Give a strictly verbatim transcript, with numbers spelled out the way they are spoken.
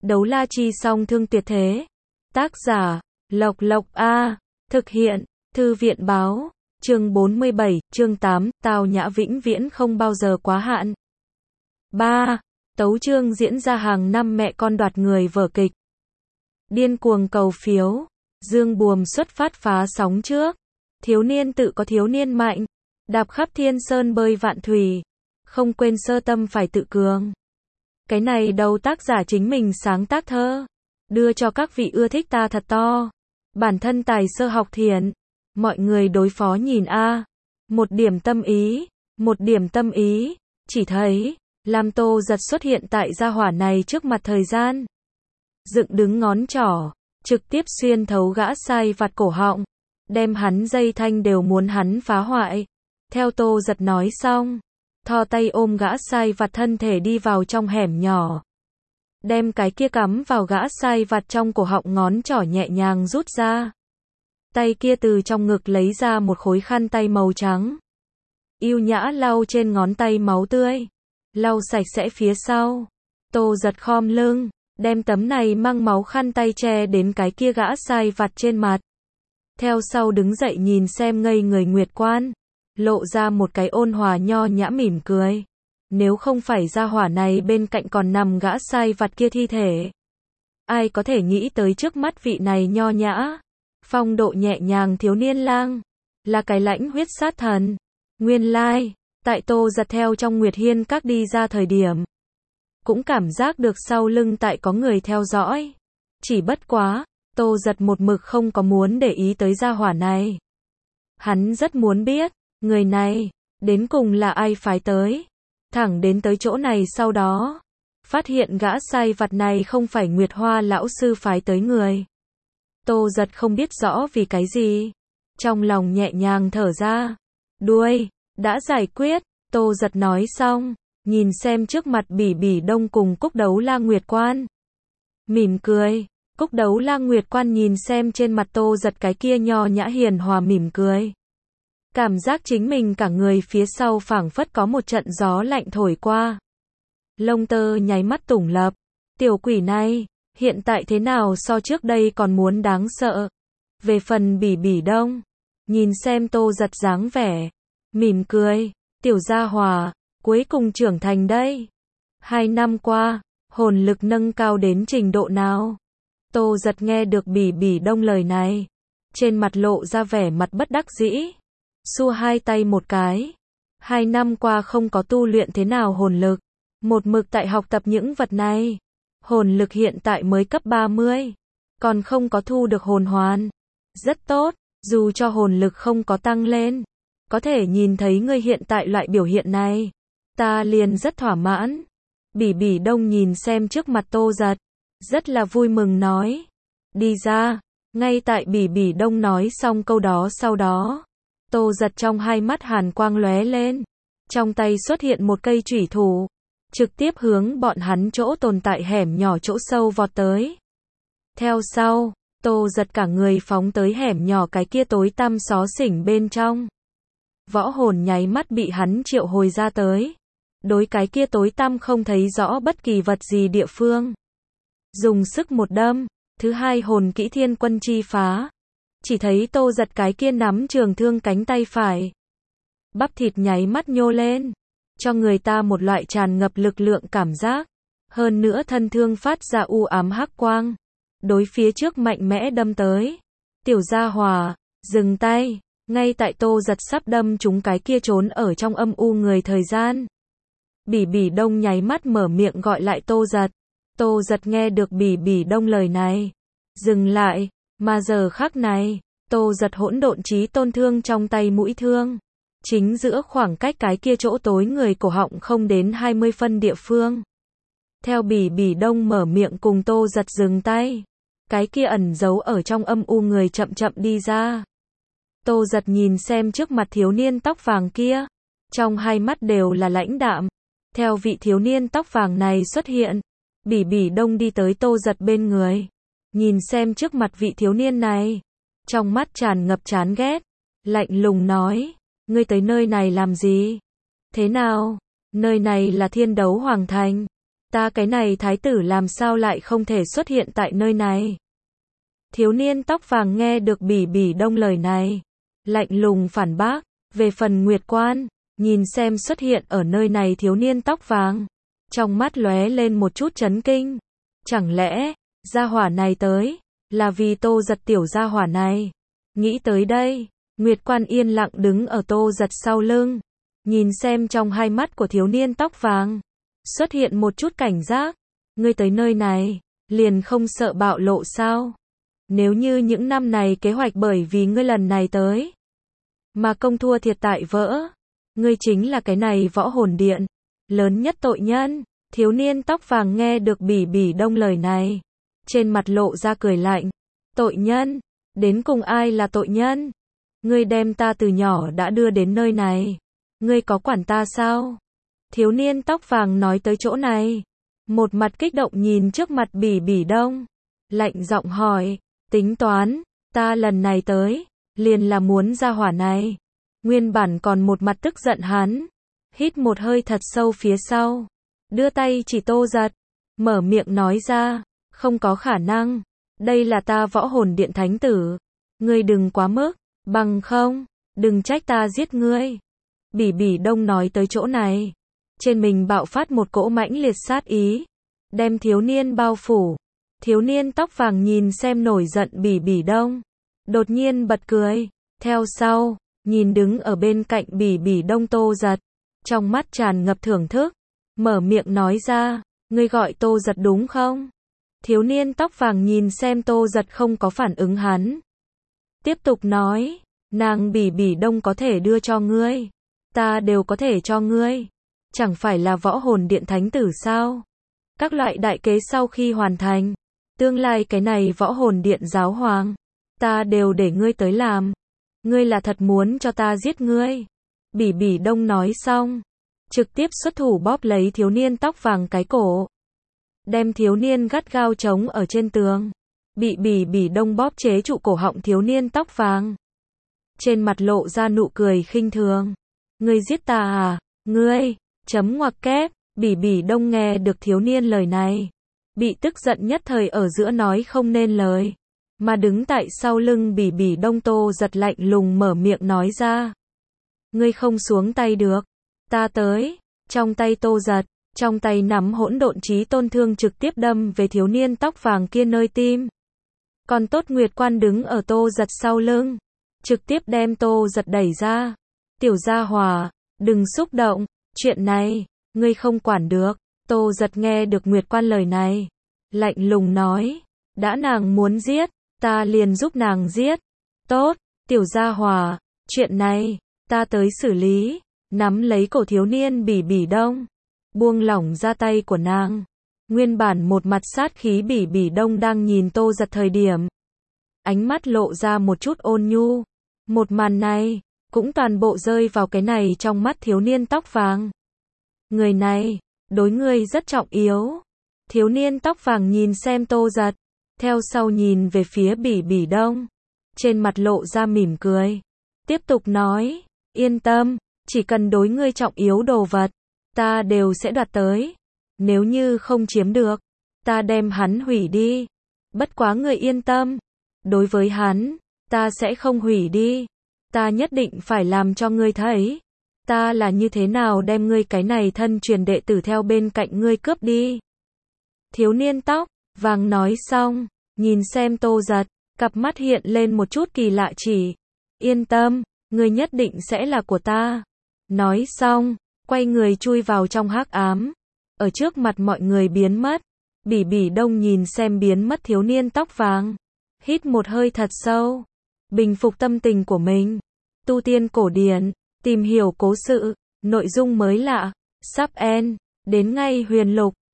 Đấu la chi song thương tuyệt thế. Tác giả, Lộc Lộc A. Thực hiện, Thư viện báo. Chương bốn mươi bảy, chương tám, Tào Nhã vĩnh viễn không bao giờ quá hạn. ba. Tấu chương diễn ra hàng năm mẹ con đoạt người vở kịch. Điên cuồng cầu phiếu. Dương buồm xuất phát phá sóng trước. Thiếu niên tự có thiếu niên mạnh. Đạp khắp thiên sơn bơi vạn thủy. Không quên sơ tâm phải tự cường. Cái này đâu tác giả chính mình sáng tác thơ. Đưa cho các vị ưa thích ta thật to. Bản thân tài sơ học thiện. Mọi người đối phó nhìn a. Một điểm tâm ý. Một điểm tâm ý. Chỉ thấy, Lam Tô giật xuất hiện tại gia hỏa này trước mặt thời gian. Dựng đứng ngón trỏ. Trực tiếp xuyên thấu gã sai vặt cổ họng. Đem hắn dây thanh đều muốn hắn phá hoại. Theo Tô giật nói xong. Thò tay ôm gã sai vặt thân thể đi vào trong hẻm nhỏ. Đem cái kia cắm vào gã sai vặt trong cổ họng ngón trỏ nhẹ nhàng rút ra. Tay kia từ trong ngực lấy ra một khối khăn tay màu trắng. Yêu nhã lau trên ngón tay máu tươi. Lau sạch sẽ phía sau. Tô giật khom lưng. Đem tấm này mang máu khăn tay che đến cái kia gã sai vặt trên mặt. Theo sau đứng dậy nhìn xem ngây người Nguyệt Quan. Lộ ra một cái ôn hòa nho nhã mỉm cười. Nếu không phải gia hỏa này bên cạnh còn nằm gã sai vặt kia thi thể. Ai có thể nghĩ tới trước mắt vị này nho nhã. Phong độ nhẹ nhàng thiếu niên lang. Là cái lãnh huyết sát thần. Nguyên lai, tại Tô giật theo trong Nguyệt Hiên các đi ra thời điểm. Cũng cảm giác được sau lưng tại có người theo dõi. Chỉ bất quá, Tô giật một mực không có muốn để ý tới gia hỏa này. Hắn rất muốn biết, người này, đến cùng là ai phái tới. Thẳng đến tới chỗ này sau đó. Phát hiện gã sai vặt này không phải Nguyệt Hoa lão sư phái tới người. Tô giật không biết rõ vì cái gì. Trong lòng nhẹ nhàng thở ra. Đuôi, đã giải quyết. Tô giật nói xong. Nhìn xem trước mặt Bỉ Bỉ Đông cùng Cúc Đấu La Nguyệt Quan. Mỉm cười. Cúc Đấu La Nguyệt Quan nhìn xem trên mặt Tô giật cái kia nho nhã hiền hòa mỉm cười. Cảm giác chính mình cả người phía sau phảng phất có một trận gió lạnh thổi qua. Lông tơ nháy mắt tủng lập. Tiểu quỷ này, hiện tại thế nào so trước đây còn muốn đáng sợ. Về phần Bỉ Bỉ Đông, nhìn xem Tô giật dáng vẻ. Mỉm cười, tiểu gia hòa, cuối cùng trưởng thành đây. Hai năm qua, hồn lực nâng cao đến trình độ nào? Tô giật nghe được Bỉ Bỉ Đông lời này. Trên mặt lộ ra vẻ mặt bất đắc dĩ. Xua hai tay một cái. Hai năm qua không có tu luyện thế nào hồn lực. Một mực tại học tập những vật này. Hồn lực hiện tại mới cấp ba mươi. Còn không có thu được hồn hoàn. Rất tốt, dù cho hồn lực không có tăng lên. Có thể nhìn thấy ngươi hiện tại loại biểu hiện này. Ta liền rất thỏa mãn. Bỉ Bỉ Đông nhìn xem trước mặt Tô giật. Rất là vui mừng nói. Đi ra. Ngay tại Bỉ Bỉ Đông nói xong câu đó sau đó. Tô giật trong hai mắt hàn quang lóe lên. Trong tay xuất hiện một cây chủy thủ. Trực tiếp hướng bọn hắn chỗ tồn tại hẻm nhỏ chỗ sâu vọt tới. Theo sau, Tô giật cả người phóng tới hẻm nhỏ cái kia tối tăm xó xỉnh bên trong. Võ hồn nháy mắt bị hắn triệu hồi ra tới. Đối cái kia tối tăm không thấy rõ bất kỳ vật gì địa phương. Dùng sức một đâm, thứ hai hồn kỹ Thiên Quân Chi Phá. Chỉ thấy Tô giật cái kia nắm trường thương cánh tay phải. Bắp thịt nháy mắt nhô lên. Cho người ta một loại tràn ngập lực lượng cảm giác. Hơn nữa thân thương phát ra u ám hắc quang. Đối phía trước mạnh mẽ đâm tới. Tiểu gia hòa, dừng tay. Ngay tại Tô giật sắp đâm chúng cái kia trốn ở trong âm u người thời gian. Bỉ Bỉ Đông nháy mắt mở miệng gọi lại Tô giật. Tô giật nghe được Bỉ Bỉ Đông lời này. Dừng lại. Mà giờ khắc này, Tô giật hỗn độn chí tôn thương trong tay mũi thương. Chính giữa khoảng cách cái kia chỗ tối người cổ họng không đến hai mươi phân địa phương. Theo Bỉ Bỉ Đông mở miệng cùng Tô giật dừng tay. Cái kia ẩn giấu ở trong âm u người chậm chậm đi ra. Tô giật nhìn xem trước mặt thiếu niên tóc vàng kia. Trong hai mắt đều là lãnh đạm. Theo vị thiếu niên tóc vàng này xuất hiện. Bỉ Bỉ Đông đi tới Tô giật bên người. Nhìn xem trước mặt vị thiếu niên này. Trong mắt tràn ngập chán ghét. Lạnh lùng nói. Ngươi tới nơi này làm gì? Thế nào? Nơi này là Thiên Đấu Hoàng Thành. Ta cái này thái tử làm sao lại không thể xuất hiện tại nơi này? Thiếu niên tóc vàng nghe được Bỉ Bỉ Đông lời này, lạnh lùng phản bác, về phần Nguyệt Quan, nhìn xem xuất hiện ở nơi này thiếu niên tóc vàng, trong mắt lóe lên một chút chấn kinh. Chẳng lẽ, gia hỏa này tới, là vì Tô Giật tiểu gia hỏa này? Nghĩ tới đây, Nguyệt Quan yên lặng đứng ở Tô Giật sau lưng, nhìn xem trong hai mắt của thiếu niên tóc vàng, xuất hiện một chút cảnh giác. Ngươi tới nơi này, liền không sợ bạo lộ sao? Nếu như những năm này kế hoạch bởi vì ngươi lần này tới, mà công thua thiệt tại vỡ, ngươi chính là cái này võ hồn điện lớn nhất tội nhân. Thiếu niên tóc vàng nghe được Bỉ Bỉ Đông lời này, trên mặt lộ ra cười lạnh. Tội nhân? Đến cùng ai là tội nhân? Ngươi đem ta từ nhỏ đã đưa đến nơi này, ngươi có quản ta sao? Thiếu niên tóc vàng nói tới chỗ này, một mặt kích động nhìn trước mặt Bỉ Bỉ Đông, lạnh giọng hỏi, tính toán, ta lần này tới, liền là muốn ra hỏa này. Nguyên bản còn một mặt tức giận hắn, hít một hơi thật sâu phía sau, đưa tay chỉ Tô Giật, mở miệng nói ra, không có khả năng, đây là ta võ hồn điện thánh tử, ngươi đừng quá mức, bằng không, đừng trách ta giết ngươi. Bỉ Bỉ Đông nói tới chỗ này, trên mình bạo phát một cỗ mãnh liệt sát ý, đem thiếu niên bao phủ. Thiếu niên tóc vàng nhìn xem nổi giận Bỉ Bỉ Đông, đột nhiên bật cười, theo sau, nhìn đứng ở bên cạnh Bỉ Bỉ Đông Tô Giật, trong mắt tràn ngập thưởng thức, mở miệng nói ra, ngươi gọi Tô Giật đúng không? Thiếu niên tóc vàng nhìn xem Tô Giật không có phản ứng hắn, tiếp tục nói, nàng Bỉ Bỉ Đông có thể đưa cho ngươi, ta đều có thể cho ngươi, chẳng phải là võ hồn điện thánh tử sao? Các loại đại kế sau khi hoàn thành, tương lai cái này võ hồn điện giáo hoàng, ta đều để ngươi tới làm, ngươi là thật muốn cho ta giết ngươi. Bỉ Bỉ Đông nói xong, trực tiếp xuất thủ bóp lấy thiếu niên tóc vàng cái cổ, đem thiếu niên gắt gao chống ở trên tường, bị Bỉ Bỉ Đông bóp chế trụ cổ họng thiếu niên tóc vàng. Trên mặt lộ ra nụ cười khinh thường, ngươi giết ta à, ngươi, chấm ngoặc kép. Bỉ Bỉ Đông nghe được thiếu niên lời này, bị tức giận nhất thời ở giữa nói không nên lời, mà đứng tại sau lưng Bỉ Bỉ Đông Tô Giật lạnh lùng mở miệng nói ra, ngươi không xuống tay được, ta tới. Trong tay Tô Giật, trong tay nắm hỗn độn chí tôn thương trực tiếp đâm về thiếu niên tóc vàng kia nơi tim. Còn tốt Nguyệt Quan đứng ở Tô Giật sau lưng, trực tiếp đem Tô Giật đẩy ra. Tiểu gia hỏa, đừng xúc động, chuyện này, ngươi không quản được. Tô Giật nghe được Nguyệt Quan lời này, lạnh lùng nói, đã nàng muốn giết, ta liền giúp nàng giết. Tốt, tiểu gia hỏa, chuyện này, ta tới xử lý. Nắm lấy cổ thiếu niên Bỉ Bỉ Đông, buông lỏng ra tay của nàng. Nguyên bản một mặt sát khí Bỉ Bỉ Đông đang nhìn Tô Giật thời điểm, ánh mắt lộ ra một chút ôn nhu. Một màn này, cũng toàn bộ rơi vào cái này trong mắt thiếu niên tóc vàng. Người này, đối ngươi rất trọng yếu. Thiếu niên tóc vàng nhìn xem Tô Giật, theo sau nhìn về phía Bỉ Bỉ Đông, trên mặt lộ ra mỉm cười, tiếp tục nói, yên tâm, chỉ cần đối ngươi trọng yếu đồ vật, ta đều sẽ đoạt tới. Nếu như không chiếm được, ta đem hắn hủy đi. Bất quá ngươi yên tâm, đối với hắn, ta sẽ không hủy đi. Ta nhất định phải làm cho ngươi thấy, ta là như thế nào đem ngươi cái này thân truyền đệ tử theo bên cạnh ngươi cướp đi. Thiếu niên tóc vàng nói xong, nhìn xem Tô Giật, cặp mắt hiện lên một chút kỳ lạ chỉ, yên tâm, ngươi nhất định sẽ là của ta. Nói xong, quay người chui vào trong hắc ám, ở trước mặt mọi người biến mất. Bỉ Bỉ Đông nhìn xem biến mất thiếu niên tóc vàng, hít một hơi thật sâu, bình phục tâm tình của mình. Tu tiên cổ điển, tìm hiểu cố sự, nội dung mới lạ, sắp end, đến ngay huyền lục.